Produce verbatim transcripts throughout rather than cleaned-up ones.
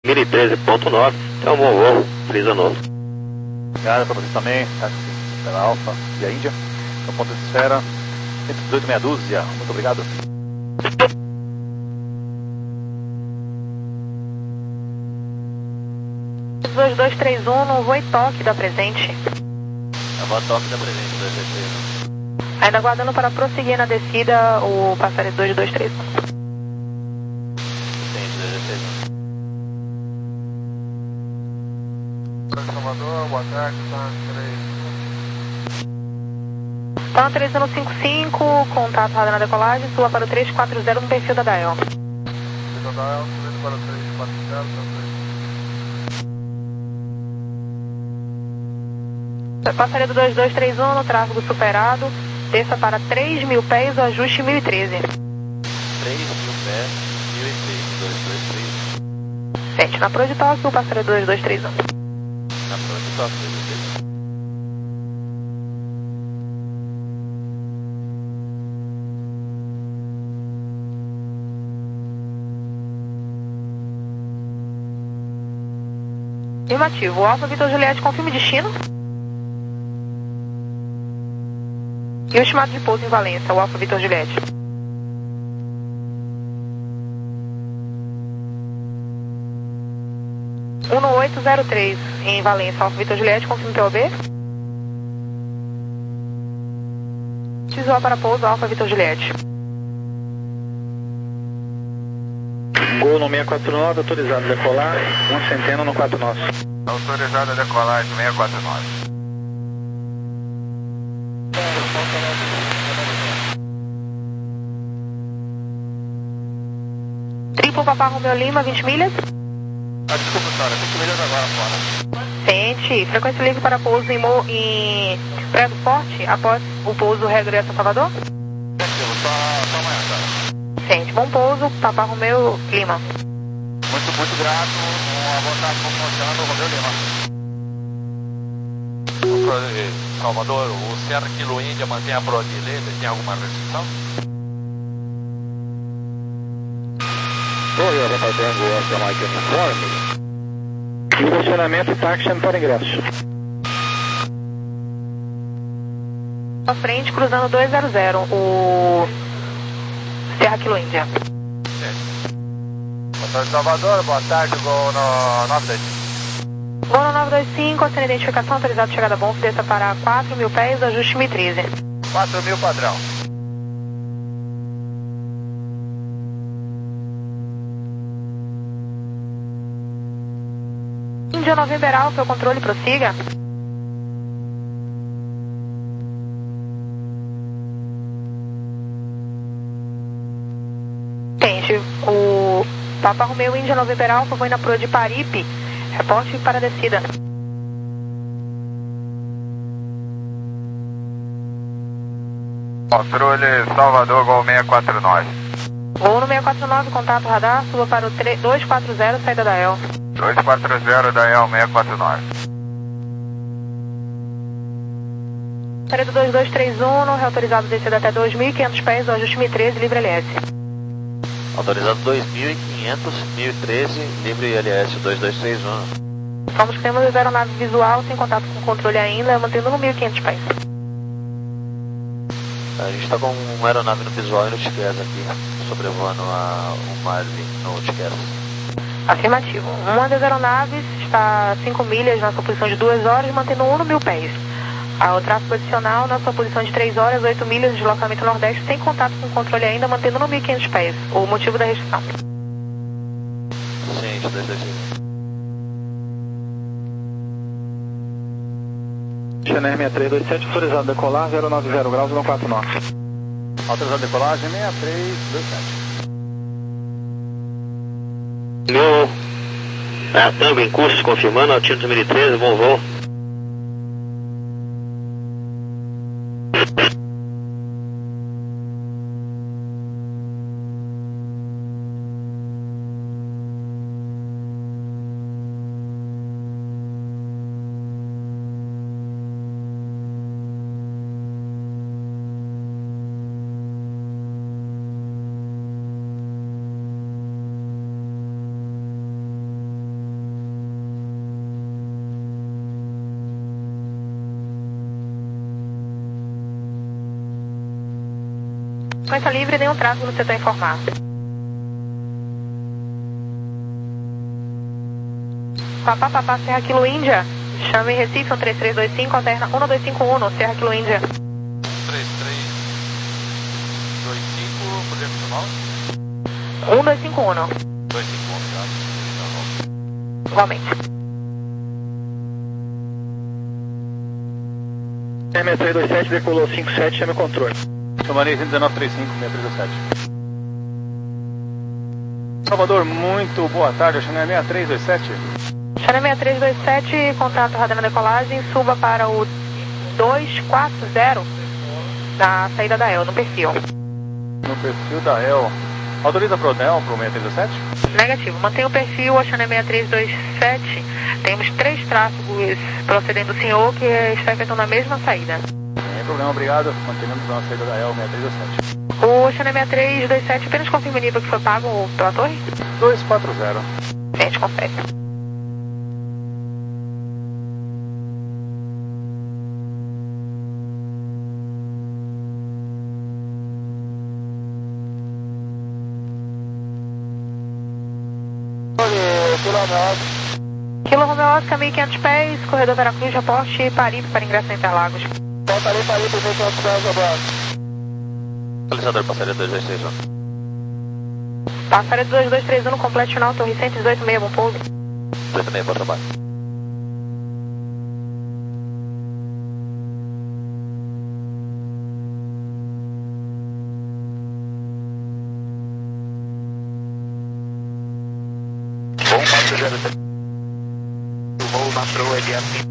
mil e treze ponto nove, é um bom voo, Frisa novo. Obrigado para vocês também, pela Alfa e a Índia, no ponto de esfera, cento e dezoito meia dúzia, muito obrigado. dois dois três um, no voo toque da presente. Eu vou toque da presente, dois dois três um. Ainda aguardando para prosseguir na descida o passageiro dois dois três um. Presente, dois dois três um. Salvador, boa tarde, tá três. Tá três um cinco cinco, contato radar na decolagem, suba para o três quatro zero no perfil da Dael. Perfil da Dael, subindo para o três quatro zero, tá três. Passageiro dois dois três um no tráfego superado, desça para três mil pés, o ajuste mil e treze. três mil pés, mil e treze, dois dois três um. Sente na proa de Tóquio, o passageiro dois dois três um. Na proa de Tóquio, dois dois três um. Afirmativo. Alfa Vitor Juliette, confirme destino. E o estimado de pouso em Valência, o Alfa Vitor Juliette. um oito zero três em Valência, Alfa Vitor Juliette, confirme P O B. Visual para pouso, Alfa Vitor Juliette. Gol no seiscentos e quarenta e nove, autorizado a decolar, uma centena no quatro nove. Autorizado a decolar, seiscentos e quarenta e nove. Triplo Papá Romeu Lima, vinte milhas. Ah, desculpa, senhora, vinte milhas agora fora. Sente, frequência livre para pouso em, Mo... em Praia do Forte, após o pouso regresso a Salvador. Tranquilo, só, só amanhã, senhora. Sente, bom pouso, Papá Romeu Lima. Muito, muito grato, uma boa tarde, proporcionando o Romeu Lima. Salvador, o Serra Kilo Índia mantém a proa de lei, tem alguma restrição? Toyota Tango Oscar Mike Uniforme. Direcionamento taxiando para ingresso. À frente, cruzando dois zero zero, o Serra Kilo Índia. Motor de Salvador, boa tarde, gol no nove dois cinco. Gol no nove dois cinco, sem identificação, autorizado de chegada bom, desça para quatro mil pés, ajuste mil e treze. quatro mil padrão. Índia November Alfa, o controle, prossiga. Gente, o Papa Romeu Índia November Alfa foi na proa de Paripe, reporte para a descida. Controle Salvador, gol seiscentos e quarenta e nove. Voo no seiscentos e quarenta e nove, contato radar, suba para o dois quatro zero, saída da El. dois quatro zero da E L seiscentos e quarenta e nove. Paredo dois dois três um, não reautorizado descida até dois mil e quinhentos pés, o ajuste mil e treze, livre L S. Autorizado dois mil e quinhentos, mil e treze, livre I L S dois dois três um. Somos que temos aeronave visual, sem contato com o controle ainda, mantendo no mil e quinhentos pés. A gente está com uma aeronave no visual e no Tiqueras aqui, sobrevoando a, o Marlin no Tiqueras. Afirmativo. Uma das aeronaves está a cinco milhas na sua posição de duas horas, mantendo um no mil pés. O tráfego adicional na sua posição de três horas, oito milhas de deslocamento nordeste, sem contato com o controle ainda, mantendo no mil e quinhentos pés. O motivo da restrição. Sim, dois dois três. Channel seis três dois sete, autorizado a decolar, zero nove zero graus, no quatro nove. Autorizado a decolagem seis três dois sete. Meu, a Tango em curso, confirmando, Altitude mil e treze, bom voo. Frequência livre, nenhum tráfego no setor informar. Papá, papá, Serra Kilo Índia. Chame Recife, um três três dois cinco, alterna um dois cinco um, Serra Kilo Índia. três três dois cinco, poder funcional? um dois cinco um. dois cinco um, tá? Igualmente. R seis três dois sete, decolou cinco sete, chame o controle. Tomarei um nove três cinco, seis três dois sete. Salvador, muito boa tarde, Channel seis três dois sete. Channel seis três dois sete, contato radar na decolagem, suba para o dois quatro zero na saída da E L, no perfil. No perfil da E L. Autoriza para o D E L para o seis três dois sete? Negativo, mantenha o perfil, a Channel seis três dois sete, temos três tráfegos procedendo do senhor que está efetuando a mesma saída. Sem problema, obrigado. Mantenemos a saída da E L seis três dois sete. O Channel seis três dois sete apenas confirma o nível que foi pago pela torre? dois quatro zero. Gente, confere. Kilo Romeo Oscar, mil e quinhentos pés, corredor Veracruz, reporte Paripe para ingresso em Interlagos. Voltarei para ali, mil e quinhentos pés, abraço. Localizador, passaria dois dois três um. Passaria dois dois três um no completo final, torre cento e dezoito, meio, bom pouso. dezoito meio, bom trabalho. Bom, quatro zero três. O voo na proa de assim.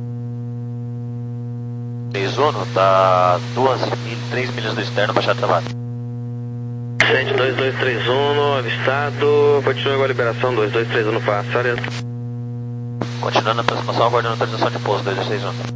três um, tá duas mil, três milhas do externo, baixado de trabalho. sete dois dois três um, avistado, continua com a liberação, dois dois três um, passa, área. Continuando a aproximação, aguardando autorização de pouso, dois dois três um.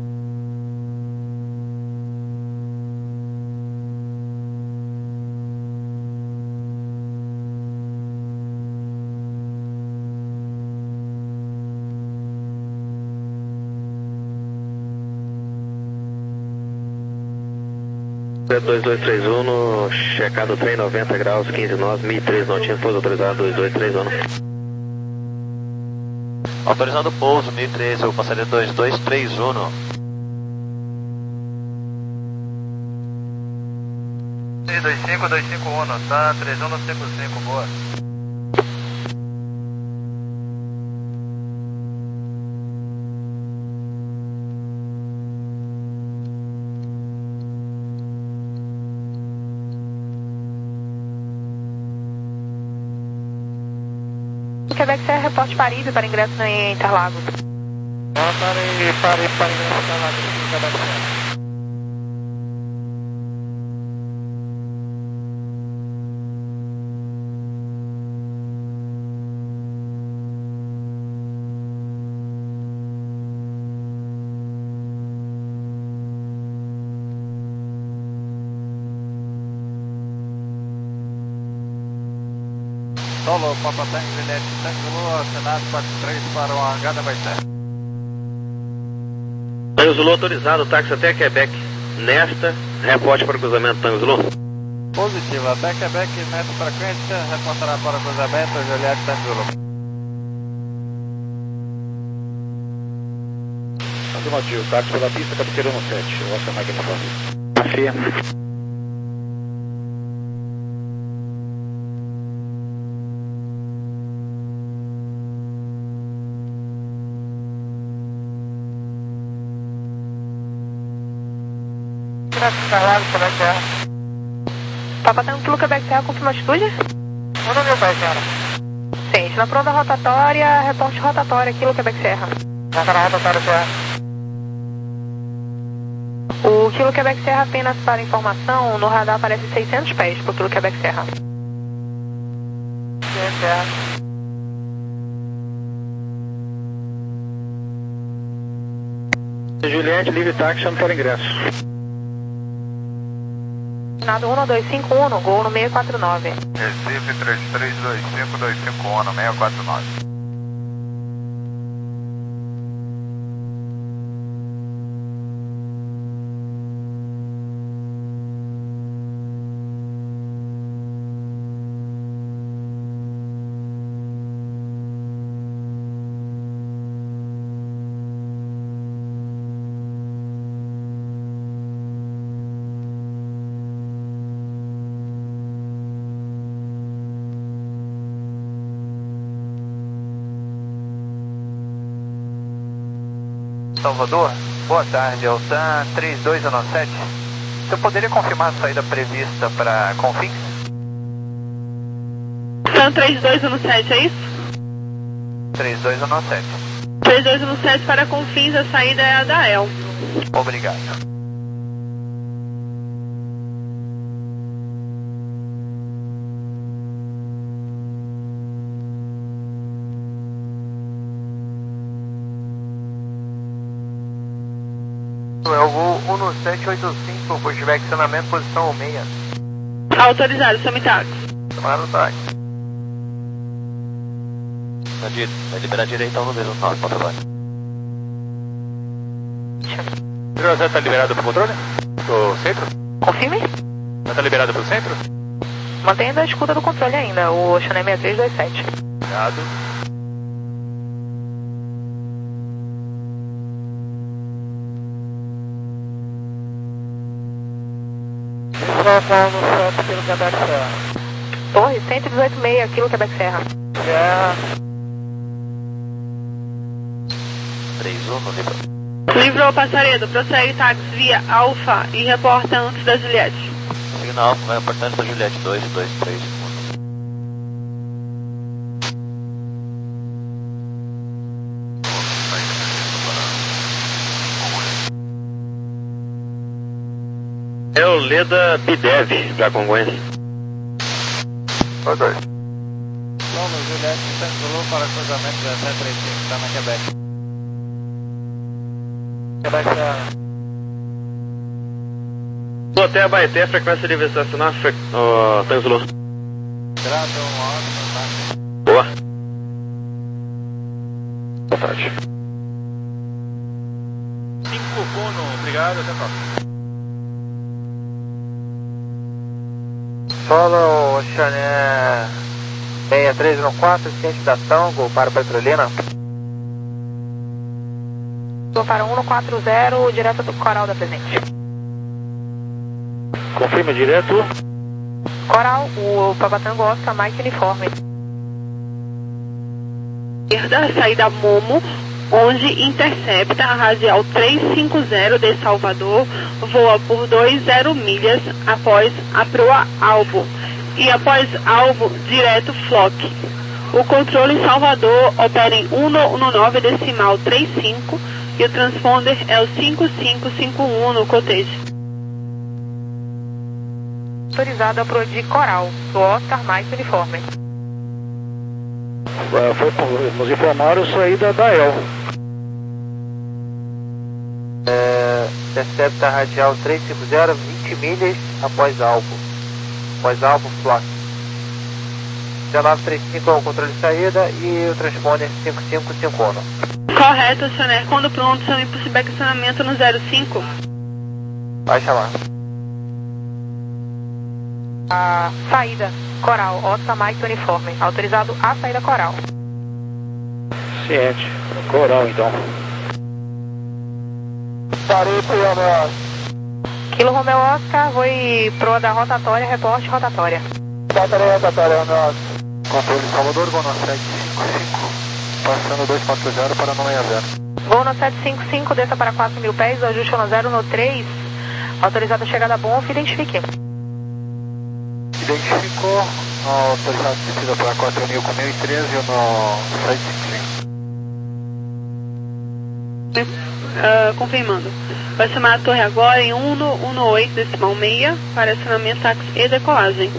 dois dois três um, checado trem noventa graus, quinze nós, mil e três notinhas, pouso autorizado, dois dois três um. Autorizado pouso, mil e três, eu passaria dois dois três um. dois cinco dois cinco um, tá? três um cinco cinco, boa. Quebec Serra, reporte Paripe para ingresso em Interlagos. Voltarei para ali, para ingresso em Interlagos, Quebec Serra. Solo, Papa Tango, Juliette, Tango, Senado quatro três para o hangar da Baité. Tango Zulu autorizado, táxi até Quebec. Nesta, reporte para o cruzamento Tango Zulu. Positivo, até Quebec, meta frequência, reportará para o cruzamento, Juliette, Tango Zulu. Afirmativo, táxi pela pista, cabeceira no sete, Oscar Mike Uniforme. Afirma. Interlagos, Quebec Serra. Papa Tango Kilo Quebec Serra, confirma a atitude? um mil pés, senhora. Sim, na pronta rotatória, reporte rotatória, Kilo Quebec Serra. Já está na rotatória, senhora. O Kilo Quebec Serra, apenas para informação, no radar aparece seiscentos pés para o Kilo Quebec Serra. Quebec Serra. Juliette, livre táxi, chama para ingresso. Nado um dois cinco um, gol no seis quatro nove. Recife três três dois cinco dois cinco um, seis quatro nove. Salvador, boa tarde, Altan três dois um sete. Você poderia confirmar a saída prevista para Confins? Altan três dois um sete, é isso? três dois um sete. três dois um sete para Confins, a saída é a da E L. Obrigado. É o voo um sete oito cinco, por tiver acionamento, posição seis. Autorizado, chame táxi. Chamar no táxi. Vai liberar direito ao número nove, por favor. Você está liberado para o controle? Do centro? Confirme. Já está liberado para o centro? Mantendo a escuta do controle ainda, o Ocean seis três dois sete. Obrigado. Pelo Quebec Serra. Torre cento e dezoito vírgula seis, quilo Quebec Serra. Serra. três um no livro. Livrou Passaredo, prossegue táxi via Alfa e reporta antes da Juliette. Signal Alfa, vai reportando para Juliette dois dois três. É o Leda Bidev para Congonhas. Oi, dois. Loma, Juliette, circulou para cruzamento dezessete trinta e cinco, está na Quebec. Quebec Serra. Vou até a Baeté, frequência livre estacionar, fre... oh, Tanzulu. Grado um alto, tá? Boa. Boa tarde. cinco Bono, obrigado, até a próxima. Solo Ocean seis três um quatro, ciente da Tango para Petrolina. Vou para um quatro zero, direto do Coral da Presente. Confirma direto. Coral, o Papatango Oscar, Mike Uniforme. Esquerda, saída Momo, onde intercepta a radial trezentos e cinquenta de Salvador, voa por vinte milhas após a proa Albo e após Albo direto Flock. O controle em Salvador opera em um nove decimal trinta e cinco e o transponder é o cinco cinco cinco um no cottage. Autorizado a proa de Coral, do Oscar Mike Uniforme. Foi, nos informaram saída da E L. É, intercepta radial trezentos e cinquenta, vinte milhas após Albo. Após Albo, Flock. dezenove trinta e cinco é o controle de saída e o transponder cinco cinco cinco um. Correto, senhor. Quando pronto, chame para o subestacionamento no zero cinco. Vai chamar. A saída Coral, Oscar Mike Uniforme. Autorizado a saída Coral. Ciente. Coral, então. Parei pro Romeo. Quilo Romeo Oscar, foi proa da rotatória, reporte rotatória. Rotatória, rotatória, Romeo. Controle Salvador, voo no sete cinco cinco, passando dois quatro zero para nove zero. Voo no sete cinco cinco, desça para quatro mil pés, ajuste no zero no três. Autorizado a chegada a Bonf, identifique. Identificou, autorizado de descida para quatro mil com mil e treze no sete cinco cinco. Uh, confirmando. Vai chamar a torre agora em um oito decimal seis para acionamento, táxi e decolagem.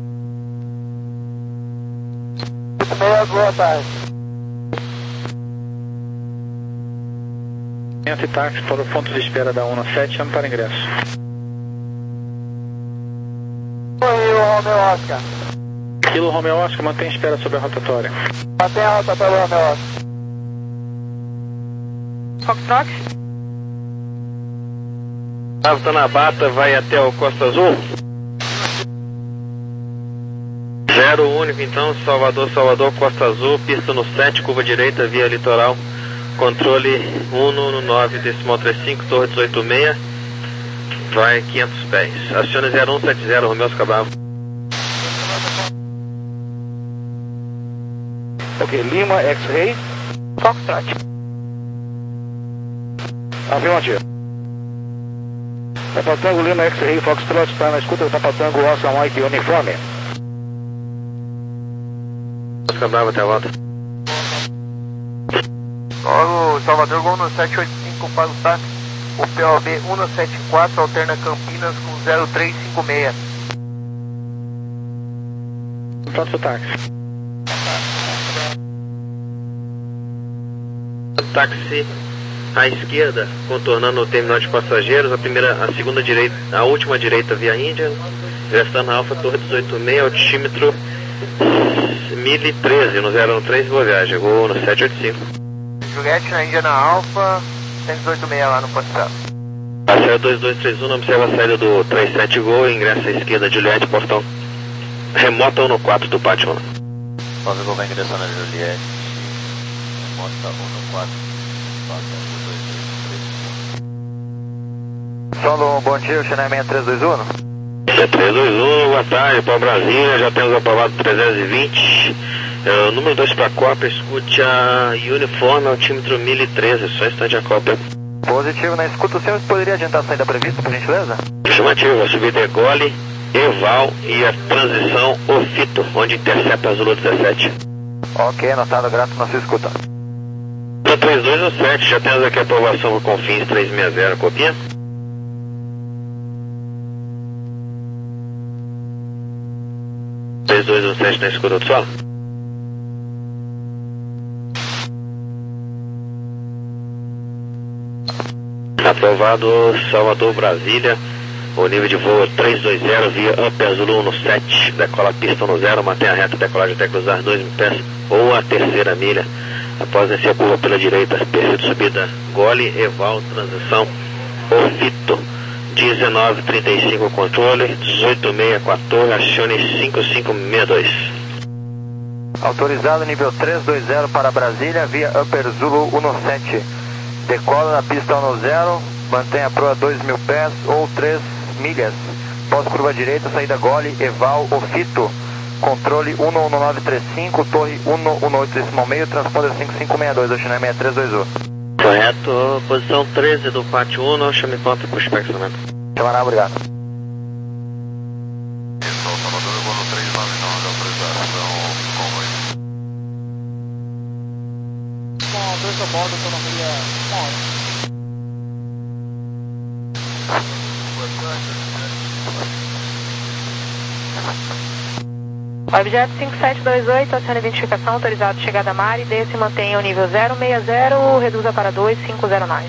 Meia, boa tarde. E táxi para o ponto de espera da um sete, chame para ingresso. Oi, o Romeo Oscar. Kilo Romeo Oscar, mantém espera sobre a rotatória. Mantém a rotatória, Romeo Oscar. Foxtrot? Nave tá na bata, vai até o Costa Azul. Zero único então, Salvador, Salvador, Costa Azul, pista no sete, curva direita, via litoral. Controle um no nove decimal trinta e cinco, torre dezoito seis. Vai quinhentos pés. Acione zero um sete zero, Romeo Oscar Bravo. Ok, Lima, X-Ray. Foxtrot. Afirmativo. Papatango Lima X-Ray Foxtrot está na escuta do Papatango Oscar Mike Uniforme. Oscar Bravo, até a volta. Logo, Salvador Gol no sete oito cinco para o táxi. O P O B um sete quatro alterna Campinas com zero três cinco seis. Pronto, o táxi. Táxi à esquerda, contornando o terminal de passageiros, a primeira, a segunda direita, a última direita via Índia, restando na Alfa Torre dezoito seis, altímetro mil e treze, no zero um três, boa viagem, Gol no sete oito cinco. Juliette na Índia na Alfa, cento e dezoito seis lá no Ponte Estrada. Parceiro dois dois três um, observa a saída do trinta e sete Gol, ingresso à esquerda, Juliette, portão remota um no quatro do pátio. nove Gol vai ingressando na Juliette, remota um no quatro. Solo, bom dia, o Chennai seis três dois um. seis três dois um, boa tarde, para Brasília, já temos aprovado trezentos e vinte. É, número dois para a Copa, escute a Uniforme, altímetro mil e treze, só instante a Copa. Positivo na escuta, o senhor poderia adiantar a saída prevista, por gentileza? Afirmativo, a subida é Gole, Eval e a transição Ofito, onde intercepta a Zulu dezessete. Ok, anotado, grato na sua escuta. três dois um sete, já temos aqui a aprovação por Confins trezentos e sessenta, copia? três dois um sete na escuta do solo. Aprovado Salvador, Brasília, o nível de voo trezentos e vinte via Upper Zulu no sete, decola a pista no zero, mantém a reta, decolagem até cruzar dois mil pés ou a terceira milha. Após descer a curva pela direita, perfil de subida Gole, Eval, transição Ofito, dezenove trinta e cinco controle, dezoito seis quatorze, acione cinco cinco seis dois. Autorizado nível trezentos e vinte para Brasília, via Upper Zulu sete. Decola na pista um no zero, mantém a proa dois mil pés ou três milhas. Pós curva direita, saída Gole, Eval, Ofito. Controle um um nove três cinco, torre um um oito decimal meio, transponder cinco cinco seis dois, Oxinai seis três dois um. Correto, posição treze do pátio um, chame ponta para o inspecionamento. Chamará, obrigado. Salvador, eu vou no três nove nove, autorização com Com dois a bordo, autonomia uma hora. Objeto cinco sete dois oito, aciona identificação, autorizado chegada a mar e desce e mantenha o nível zero seis zero, reduza para dois cinco zero nove.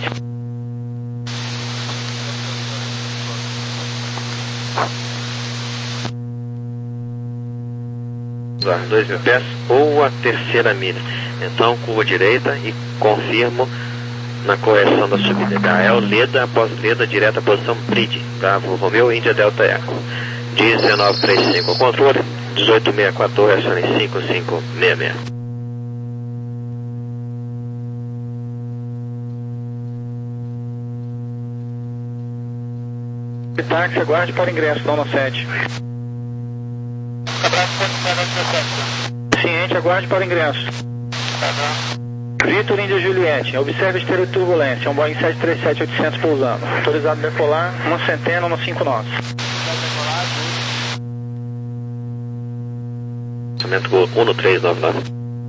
dois mil pés ou a terceira milha. Então, curva direita e confirmo na correção da subida da El Leda, após Leda, direta posição Bridge, Bravo Romeu, Índia Delta Eco. dezenove trinta e cinco controle, dezoito seis quatorze, acione cinco cinco seis seis. Táxi, aguarde para ingresso, Dona sete. Ciente, aguarde para ingresso. Vitor Índia Juliette, observe exterior de turbulência, é um Boeing sete três sete oitocentos pousando. Autorizado a decolar, uma centena no cinco nós. Orçamento Gol um no três nove nove.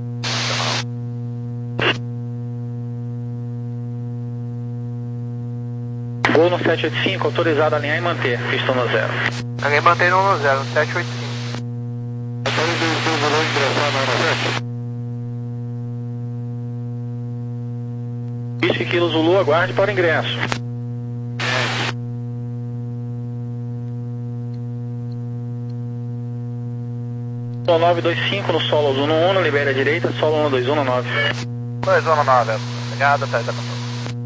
Gol no sete oito cinco, autorizado a alinhar e manter, pista no zero. Alguém mantém no um zero, sete oito cinco. Whisky Kilo Zulu, aguarde para ingresso. Solo nove dois cinco no solo um um, libere a direita, solo um dois um no nove. dois um nove, obrigado, até da controle.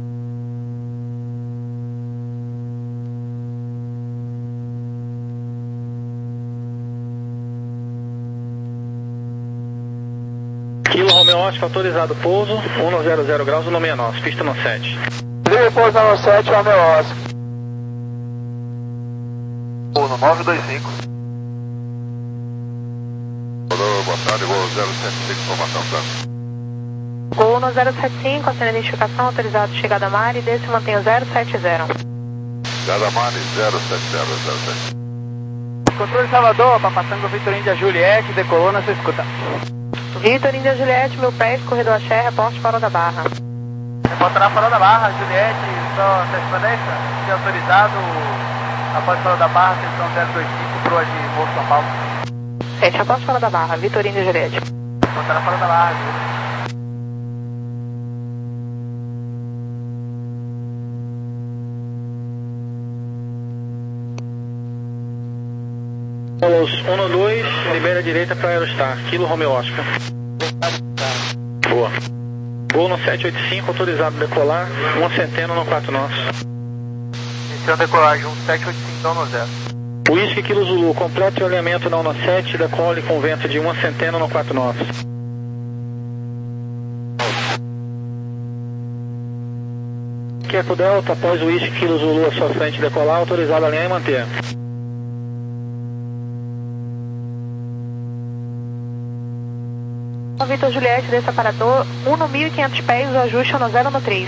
Kilo Romeo Oscar, autorizado pouso, um zero zero graus, no sessenta e nove, pista no sete. Livre pouso no sete, Romeo Oscar. um nove dois cinco. Boa tarde, voo zero sete cinco, formação Santos. Gol no zero sete cinco, assina a identificação, autorizado chegada a mar e desce e mantém o zero sete zero. Chegada a mar zero sete zero zero sete. Controle Salvador, Papatango Vitor Índia Juliette, decolou na sua escuta. Vitor Índia Juliette, mil pés, corredor Axé, reporte Farol da Barra. Reportará Farol da Barra, Juliette, só correspondência, se autorizado, após Farol da Barra, seção zero dois cinco, proa de Morro São Paulo. Sente, reporte Farol da Barra, Vitor Índia Juliette. Reportará Farol da Barra, Juliette. um dois, libera a direita para Aerostar, Kilo Romeo Oscar. Boa. Gol no sete oito cinco, autorizado decolar, uma centena no quatro nós. Iniciando decolagem, um sete oito cinco, não no zero. Whisky Kilo Zulu, complete o alinhamento na Uno sete, decole com vento de uma centena no quatro nós. Queco Delta, após o Whisky Kilo Zulu à sua frente decolar, autorizado alinhar e manter. Vitor Juliette, desça para um no mil e quinhentos pés, o ajuste no zero no três.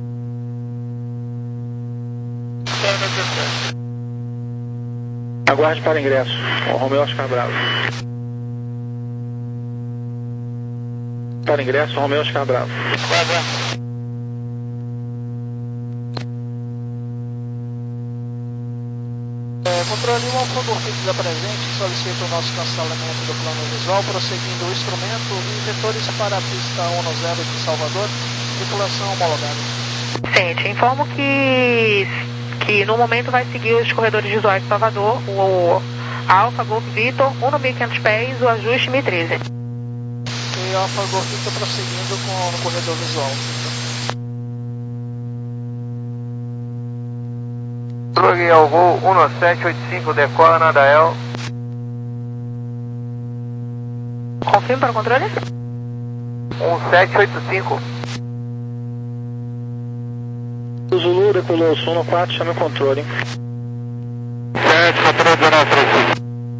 Aguarde para ingresso, o Romeo Oscar Bravo. Para ingresso, o Romeo Oscar Bravo. Controle um, Alfa Golfito da presente, solicita o nosso cancelamento do plano visual, prosseguindo o instrumento e vetores para a pista um zero de Salvador, tripulação homologada. Sente, informo que, que no momento vai seguir os corredores visuais de Salvador, o Alfa Golf Vitor, um no mil e quinhentos pés, o ajuste mil e treze. E Alfa Golfito prosseguindo com o corredor visual. Plug ao voo um sete oito cinco, decola na Dael. Confirme para o controle? um sete oito cinco. O Zulu decolou o Sono quatro, chame o controle. sete, controle zero três.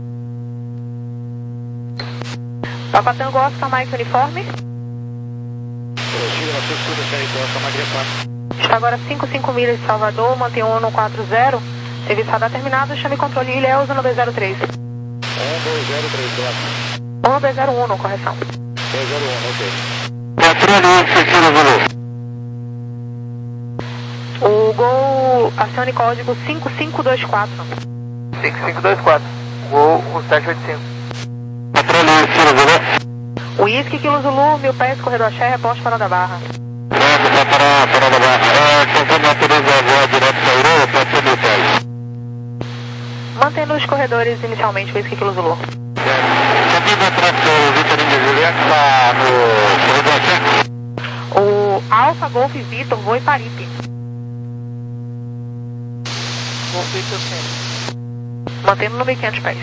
Papa Tango Oscar Mike Uniforme. Prossiga na sua escuta, C R Oscar Magria quatro. Está agora cinco cinco milhas de Salvador, mantém um no quatro zero. Serviço radar terminado, chame controle Ilhéus um dois zero três. um dois zero três, quatro. um dois zero um, correção. dois zero um, ok. Controle Cecília Zulu. O Gol acione código cinco cinco dois quatro. cinco cinco dois quatro. Gol um sete oito cinco. Controle Cecília Zulu. Whisky Kilo Zulu, mil pés, corredor Axé, reposte Farol da Barra. Pronto, para parar, Farol da Barra. É, conforme autoriza a voa direto para Europa, pode ser mil pés. Mantendo os corredores inicialmente, Whisky Kilo Zulu. Subindo atrás do Vitor Índia Juliette, está no corredor Axé. O Alfa Golf Vitor, voe Paripe. Golfito sim. Mantendo no mil e quinhentos pés.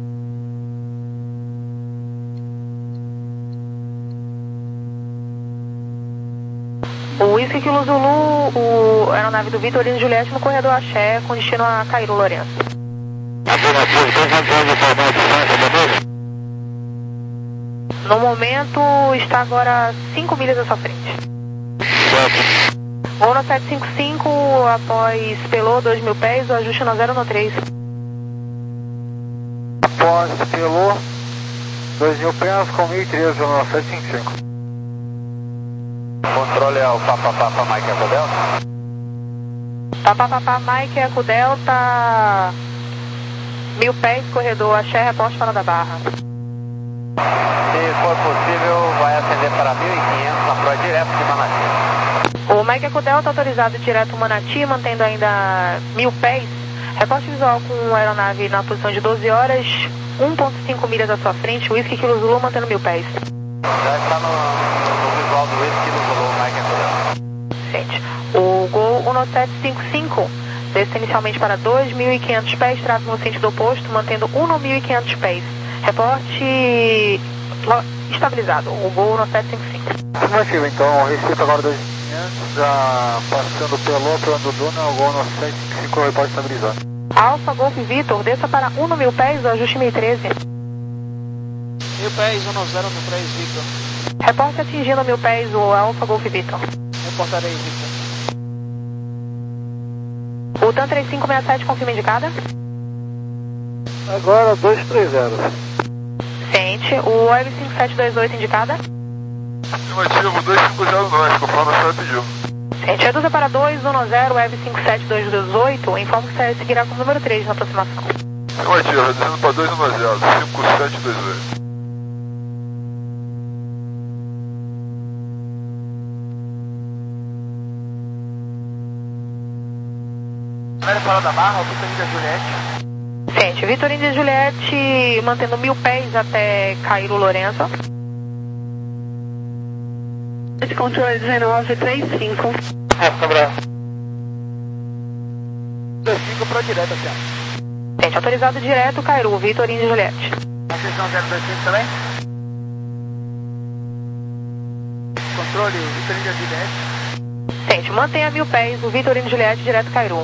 O Whisky Kilo Zulu, o aeronave do Vitor Índia Juliette no corredor Axé, com destino a Cairo Lourenço. No momento, está agora cinco milhas à sua frente. Ou no sete cinco cinco, após Pelô, dois mil pés, o ajuste no zero no três. Após Pelô, dois mil pés com mil e treze no sete cinco cinco. Controle ao Papa Papa Mike Eco Delta. Papa Papa Mike Eco Delta, mil pés, corredor Axé, reposte Farol da Barra. Se for possível, vai acender para mil e quinhentos na proa direto de Manati. O Mike Eco Delta autorizado direto Manati, mantendo ainda mil pés. Reporte visual com a aeronave na posição de doze horas, um ponto cinco milhas à sua frente, Whisky Kilo Zulu mantendo mil pés. Já está no, no visual do Whisky Kilo Zulu, Mike Eco Delta. Gente, o Gol um sete cinco cinco desce inicialmente para dois mil e quinhentos pés, trata no sentido oposto, mantendo um mil e quinhentos pés. Reporte estabilizado, o Gol um sete cinco cinco. Afirmativo, então, respeito agora dois mil e quinhentos, já passando pelo plano do Duna, o Gol um sete cinco cinco, reporte estabilizado. Alfa Golf Vitor, desça para um mil pés, o ajuste mil e treze. Mil pés, um zero no três, Victor. Reporte atingindo mil pés o Alfa Golf Victor. Reportarei, Victor. O TAM três cinco seis sete, confirma indicada. Agora dois três zero. Ciente. O Web cinco sete dois oito indicada. Afirmativo, dois cinco zero dois, conforme a senhora pediu. Ciente. Reduza para dois um zero, Web cinco sete dois oito, informo que seguirá com o número três na aproximação. Afirmativo, reduzindo para dois um zero, cinco sete dois oito. Primeiro fora da barra, o Vitor Índia Juliette. Ciente. Vitor Índia Juliette mantendo mil pés até Cairo Lourenço. Esse controle dezenove três cinco. É, Cabral. dois cinco para direto, Thiago. Ciente. Autorizado direto, Cairo, Vitor Índia Juliette. Atenção zero dois cinco também. Controle, Vitor Índia Juliette. Ciente. Mantenha mil pés, o Vitor Índia Juliette direto Cairo.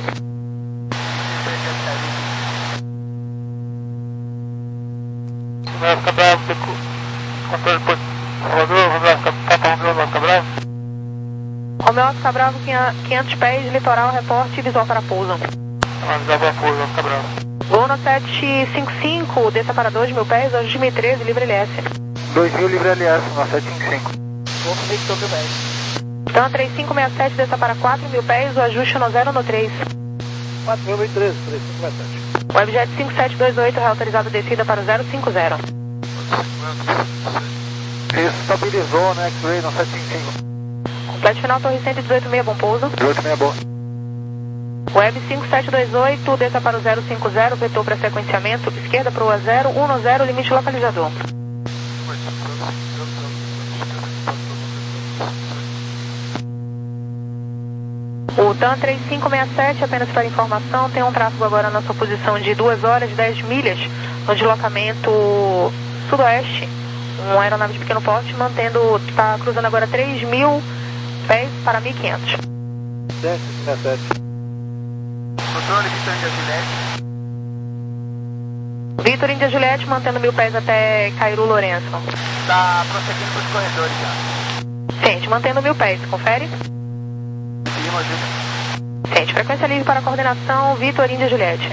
Cabral, controle por Salvador, Romeu Cabral. Romeu Oscar Bravo, quinhentos pés, litoral, reporte, visual para pouso. Visual para pouso, Cabral. Gol no sete cinco cinco, desça para dois mil pés, hoje dois mil e treze, livre L S. dois mil livre L S, no sete cinco cinco. Vou comigo sobre o dez. TAM três cinco seis sete, desça para quatro mil pés, o ajuste no zero no três. quatro mil e treze, três cinco seis sete. Webjet cinco sete dois oito, reautorizado descida para o zero cinco zero. Isso, estabilizou, né, X-Ray no sete cinco cinco. Complete final, torre cento e dezoito meia, bom pouso. dezoito meia, bom. Web cinco sete dois oito, desça para o zero cinco zero, vetor para sequenciamento, esquerda para o zero um zero, limite localizador. O TAM três cinco seis sete, apenas para informação, tem um tráfego agora na sua posição de duas horas e dez milhas, no deslocamento sudoeste, uma aeronave de pequeno porte, mantendo, está cruzando agora três mil pés para mil e quinhentos. sete seis sete. Controle, Vitor Índia Juliette. Vitor Índia Juliette, mantendo mil pés até Cairo Lourenço. Está prosseguindo para os corredores já. Ciente, mantendo mil pés, confere? Sim, ajuda. Ciente, frequência livre para coordenação, Vitor Índia Juliette.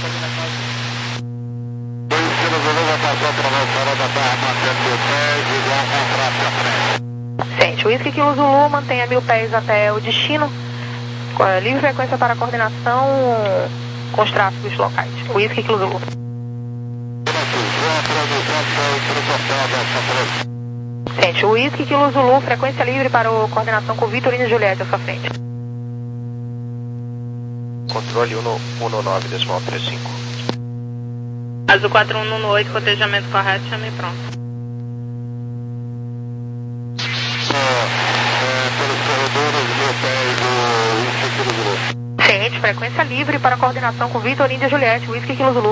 Ciente, Whisky Kilo Zulu, mantenha mil pés até o destino. Livre frequência para coordenação com os tráfegos locais. Whisky Kilo Zulu. Ciente, Whisky Kilo Zulu, frequência livre para o coordenação com Vitor Índia Juliette à sua frente. Controle um nove decimal trinta e cinco. Azul quatro um um oito, cotejamento correto, chame pronto. Ciente, frequência livre para coordenação com Vitor Índia Juliette, Whisky Kilo Zulu.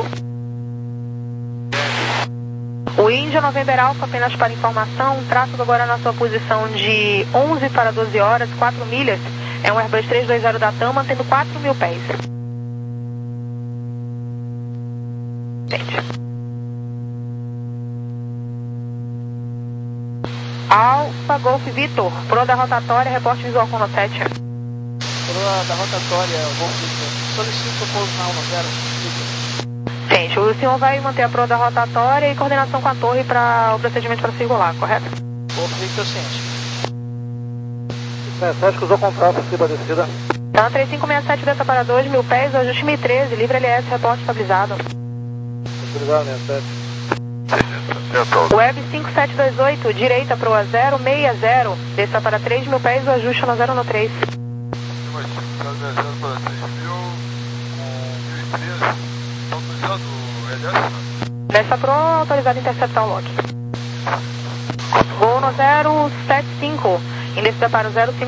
O Índia November Alpha, apenas para informação, tráfego agora na sua posição de onze para doze horas, quatro milhas, é um Airbus trezentos e vinte da TAM, mantendo quatro mil pés. Ciente. Alfa Golf Vitor, pro da rotatória, reporte visual com sete. Pro da rotatória, Golf Vitor, solicito o pouso na um zero. Ciente, o senhor vai manter a pro da rotatória e coordenação com a torre para o procedimento para circular, correto? Golf Vitor, ciente. Mensagem que usou contrato acima da descida. TAM três cinco seis sete, desça para dois mil pés, ajuste mil e treze, livre L S, reporte estabilizado. Obrigado, mensagem. Web cinco sete dois oito, direita para o zero seis zero, desça para três mil pés, o ajuste no zero no três. Desça pro autorizado interceptar o lock. Voo no zero sete cinco, em descida para o zero cinco.